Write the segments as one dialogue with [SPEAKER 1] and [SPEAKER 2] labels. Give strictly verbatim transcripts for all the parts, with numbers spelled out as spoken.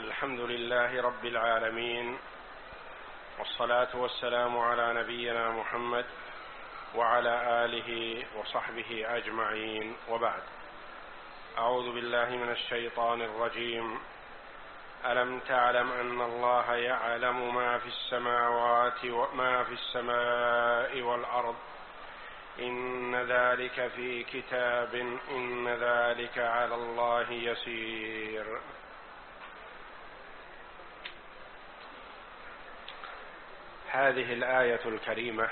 [SPEAKER 1] الحمد لله رب العالمين، والصلاة والسلام على نبينا محمد وعلى آله وصحبه أجمعين، وبعد. أعوذ بالله من الشيطان الرجيم. ألم تعلم أن الله يعلم ما في السماوات وما في السماء والأرض إن ذلك في كتاب إن ذلك على الله يسير. هذه الآية الكريمة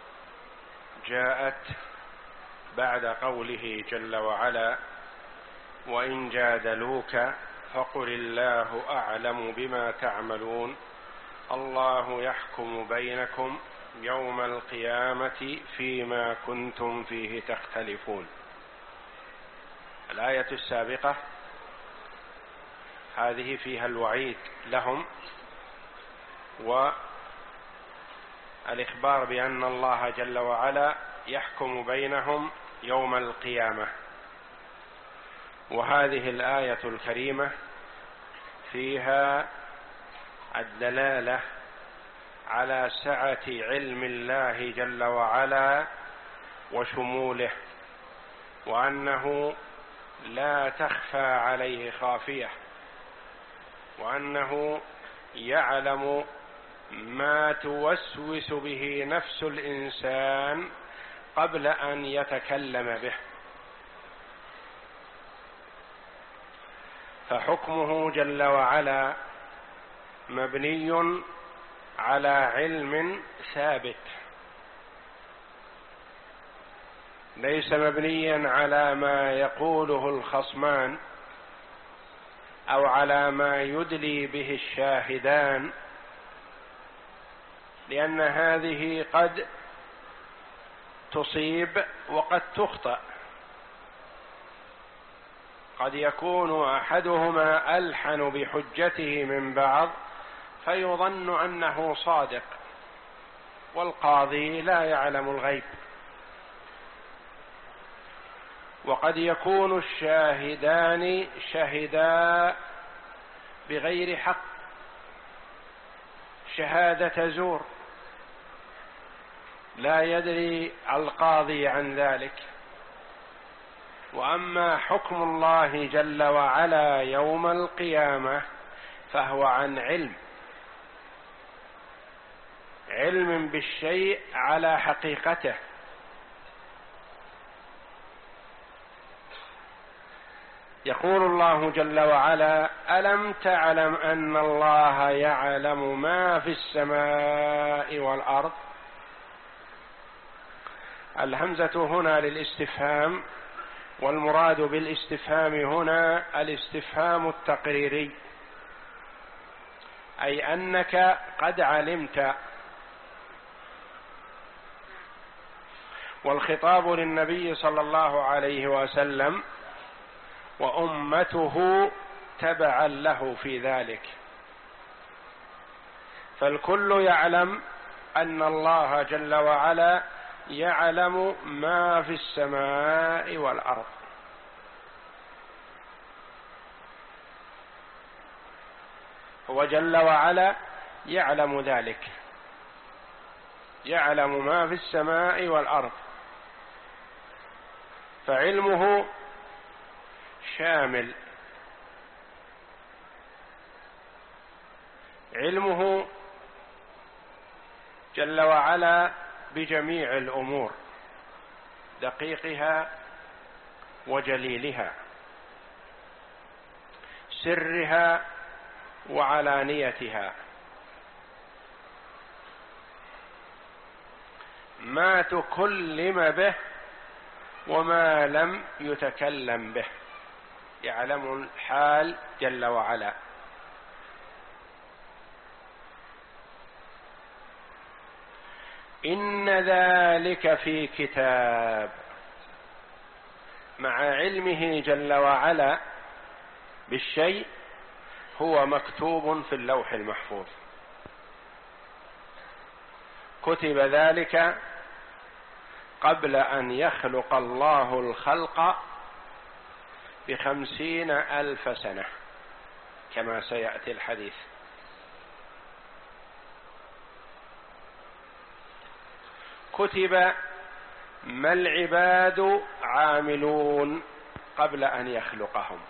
[SPEAKER 1] جاءت بعد قوله جل وعلا: وإن جادلوك فقل الله أعلم بما تعملون الله يحكم بينكم يوم القيامة فيما كنتم فيه تختلفون. الآية السابقة هذه فيها الوعيد لهم والإخبار بأن الله جل وعلا يحكم بينهم يوم القيامة، وهذه الآية الكريمة فيها الدلالة على سعة علم الله جل وعلا وشموله، وأنه لا تخفى عليه خافية، وأنه يعلم ما توسوس به نفس الإنسان قبل أن يتكلم به، فحكمه جل وعلا مبني على علم ثابت، ليس مبنيا على ما يقوله الخصمان أو على ما يدلي به الشاهدان، لأن هذه قد تصيب وقد تخطئ. قد يكون أحدهما ألحن بحجته من بعض فيظن أنه صادق، والقاضي لا يعلم الغيب. وقد يكون الشاهدان شهدا بغير حق، شهادة زور، لا يدري القاضي عن ذلك. وأما حكم الله جل وعلا يوم القيامة فهو عن علم، علم بالشيء على حقيقته. يقول الله جل وعلا: ألم تعلم أن الله يعلم ما في السماء والأرض. الهمزة هنا للاستفهام، والمراد بالاستفهام هنا الاستفهام التقريري، أي أنك قد علمت. والخطاب للنبي صلى الله عليه وسلم وأمته تبعا له في ذلك، فالكل يعلم أن الله جل وعلا يعلم ما في السماء والأرض. هو جل وعلا يعلم ذلك، يعلم ما في السماء والأرض، فعلمه شامل، علمه جل وعلا بجميع الأمور، دقيقها وجليلها، سرها وعلانيتها، ما تكلم به وما لم يتكلم به، يعلم الحال جل وعلا. إن ذلك في كتاب، مع علمه جل وعلا بالشيء هو مكتوب في اللوح المحفوظ، كتب ذلك قبل أن يخلق الله الخلق بخمسين ألف سنة، كما سيأتي الحديث. كتب ما العباد عاملون قبل أن يخلقهم.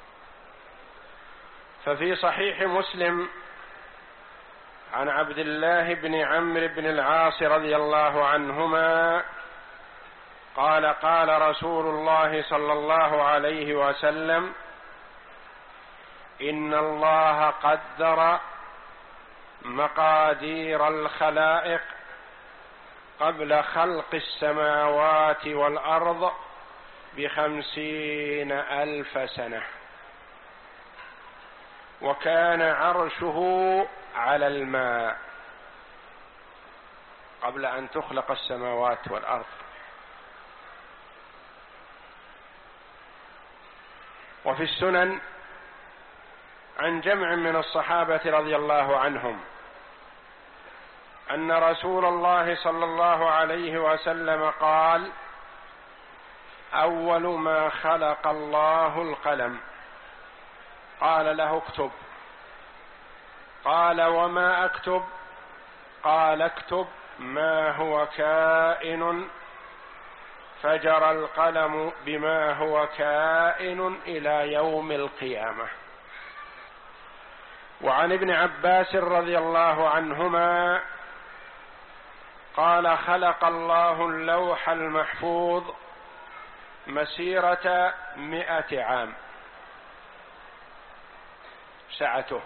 [SPEAKER 1] ففي صحيح مسلم عن عبد الله بن عمرو بن العاص رضي الله عنهما قال قال رسول الله صلى الله عليه وسلم: إن الله قدر مقادير الخلائق قبل خلق السماوات والأرض بخمسين ألف سنة، وكان عرشه على الماء قبل أن تخلق السماوات والأرض. وفي السنن عن جمع من الصحابة رضي الله عنهم أن رسول الله صلى الله عليه وسلم قال: أول ما خلق الله القلم، قال له: اكتب. قال: وما أكتب؟ قال: اكتب ما هو كائن. فجرى القلم بما هو كائن إلى يوم القيامة. وعن ابن عباس رضي الله عنهما قال: خلق الله اللوح المحفوظ مسيرة مئة عام، سعته.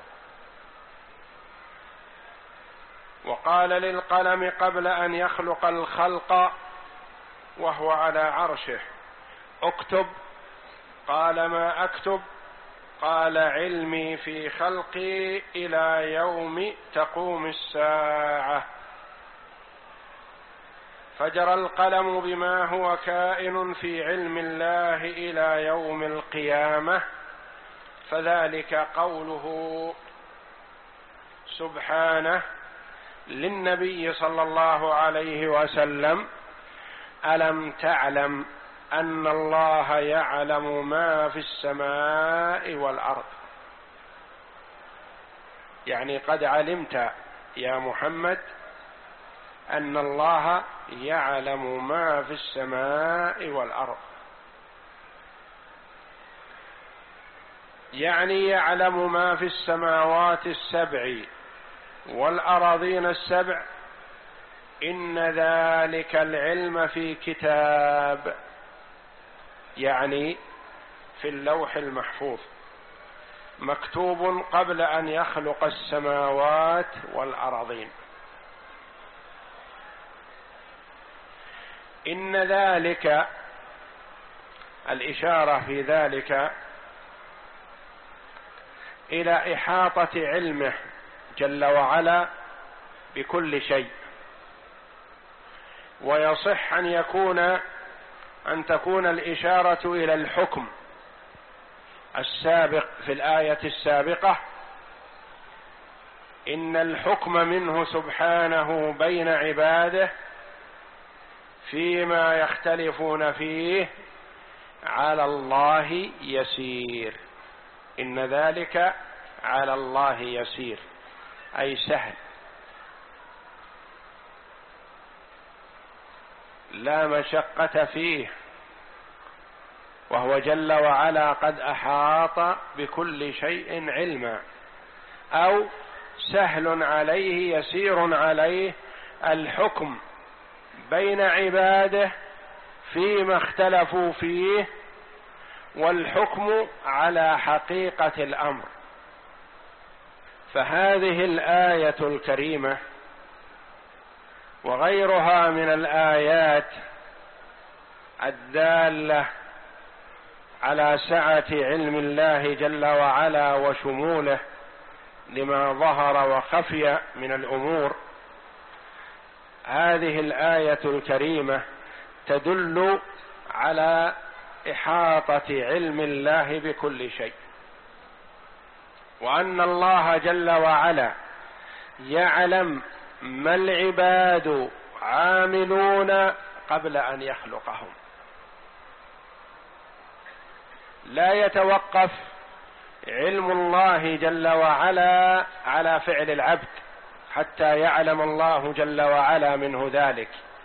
[SPEAKER 1] وقال للقلم قبل أن يخلق الخلق وهو على عرشه: اكتب. قال: ما أكتب؟ قال: علمي في خلقي إلى يوم تقوم الساعة. فجرى القلم بما هو كائن في علم الله إلى يوم القيامة. فذلك قوله سبحانه للنبي صلى الله عليه وسلم: ألم تعلم أن الله يعلم ما في السماء والأرض. يعني قد علمت يا محمد أن الله يعلم ما في السماء والأرض، يعني يعلم ما في السماوات السبع والأراضين السبع. إن ذلك العلم في كتاب، يعني في اللوح المحفوظ، مكتوب قبل أن يخلق السماوات والأراضين. إن ذلك، الإشارة في ذلك إلى إحاطة علمه جل وعلا بكل شيء. ويصح أن يكون أن تكون الإشارة إلى الحكم السابق في الآية السابقة: إن الحكم منه سبحانه بين عباده فيما يختلفون فيه على الله يسير. إن ذلك على الله يسير، أي سهل، لا مشقة فيه، وهو جل وعلا قد أحاط بكل شيء علما. أو سهل عليه يسير عليه الحكم بين عباده فيما اختلفوا فيه، والحكم على حقيقة الأمر. فهذه الآية الكريمة وغيرها من الآيات الدالة على سعة علم الله جل وعلا وشموله لما ظهر وخفي من الأمور، هذه الآية الكريمة تدل على إحاطة علم الله بكل شيء، وأن الله جل وعلا يعلم ما العباد عاملون قبل أن يخلقهم. لا يتوقف علم الله جل وعلا على فعل العبد حتى يعلم الله جل وعلا منه ذلك.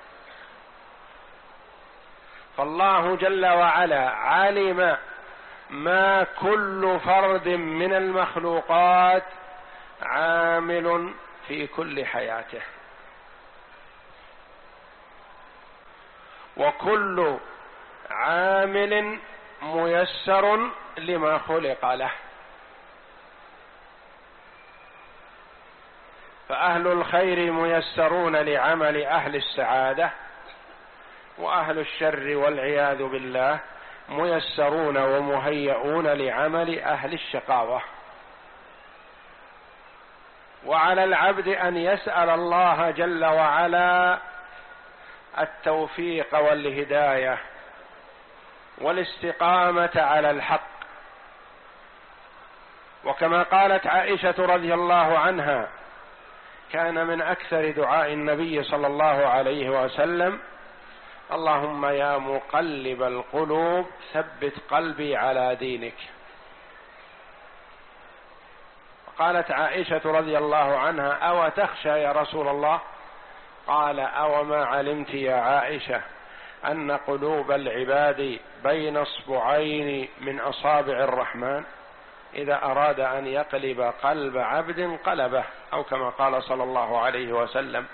[SPEAKER 1] فالله جل وعلا علم ما كل فرد من المخلوقات عامل في كل حياته، وكل عامل ميسر لما خلق له. فأهل الخير ميسرون لعمل أهل السعادة، وأهل الشر والعياذ بالله ميسرون ومهيئون لعمل أهل الشقاوة. وعلى العبد أن يسأل الله جل وعلا التوفيق والهداية والاستقامة على الحق. وكما قالت عائشة رضي الله عنها: كان من أكثر دعاء النبي صلى الله عليه وسلم: اللهم يا مقلب القلوب ثبت قلبي على دينك. قالت عائشة رضي الله عنها: أو تخشى يا رسول الله؟ قال: أو ما علمت يا عائشة أن قلوب العباد بين اصبعين من أصابع الرحمن، إذا أراد أن يقلب قلب عبد قلبه، أو كما قال صلى الله عليه وسلم.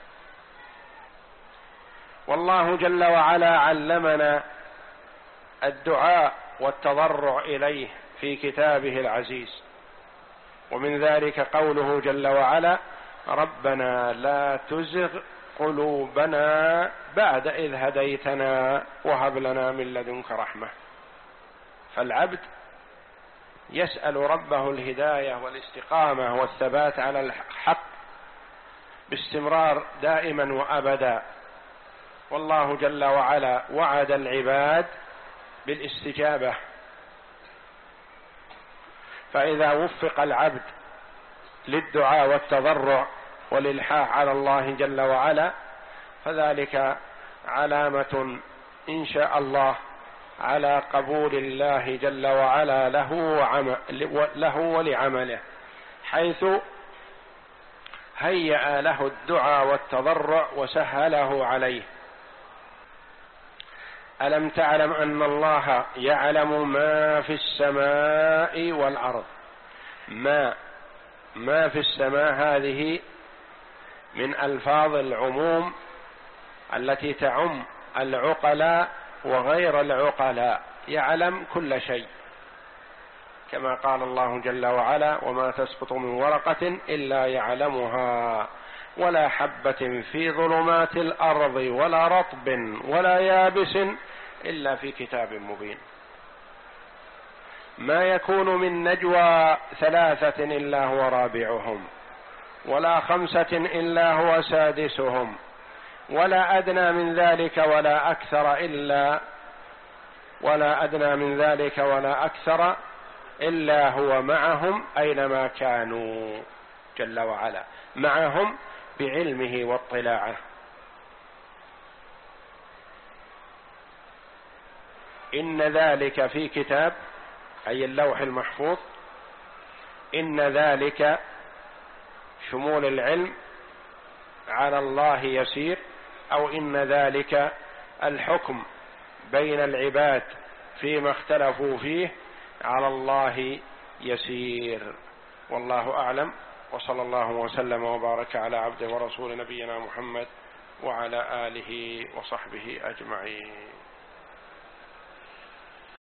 [SPEAKER 1] والله جل وعلا علمنا الدعاء والتضرع إليه في كتابه العزيز، ومن ذلك قوله جل وعلا: ربنا لا تزغ قلوبنا بعد إذ هديتنا وهب لنا من لدنك رحمة. فالعبد يسأل ربه الهداية والاستقامة والثبات على الحق باستمرار دائما وأبدا. والله جل وعلا وعد العباد بالاستجابة، فإذا وفق العبد للدعاء والتضرع والإلحاح على الله جل وعلا فذلك علامة إن شاء الله على قبول الله جل وعلا له وعمل له ولعمله، حيث هيأ له الدعاء والتضرع وسهله عليه. ألم تعلم أن الله يعلم ما في السماء والأرض؟ ما ما في السماء هذه من ألفاظ العموم التي تعم العقلاء وغير العقلاء، يعلم كل شيء، كما قال الله جل وعلا: وما تسقط من ورقة إلا يعلمها ولا حبة في ظلمات الأرض ولا رطب ولا يابس إلا في كتاب مبين. ما يكون من نجوى ثلاثة إلا هو رابعهم ولا خمسة إلا هو سادسهم ولا أدنى من ذلك ولا أكثر إلا ولا أدنى من ذلك ولا أكثر إلا هو معهم أينما كانوا، جل وعلا معهم بعلمه واطلاعه. إن ذلك في كتاب، أي اللوح المحفوظ. إن ذلك شمول العلم على الله يسير، أو إن ذلك الحكم بين العباد فيما اختلفوا فيه على الله يسير. والله أعلم، وصلى الله وسلم وبارك على عبده ورسول نبينا محمد وعلى آله وصحبه أجمعين.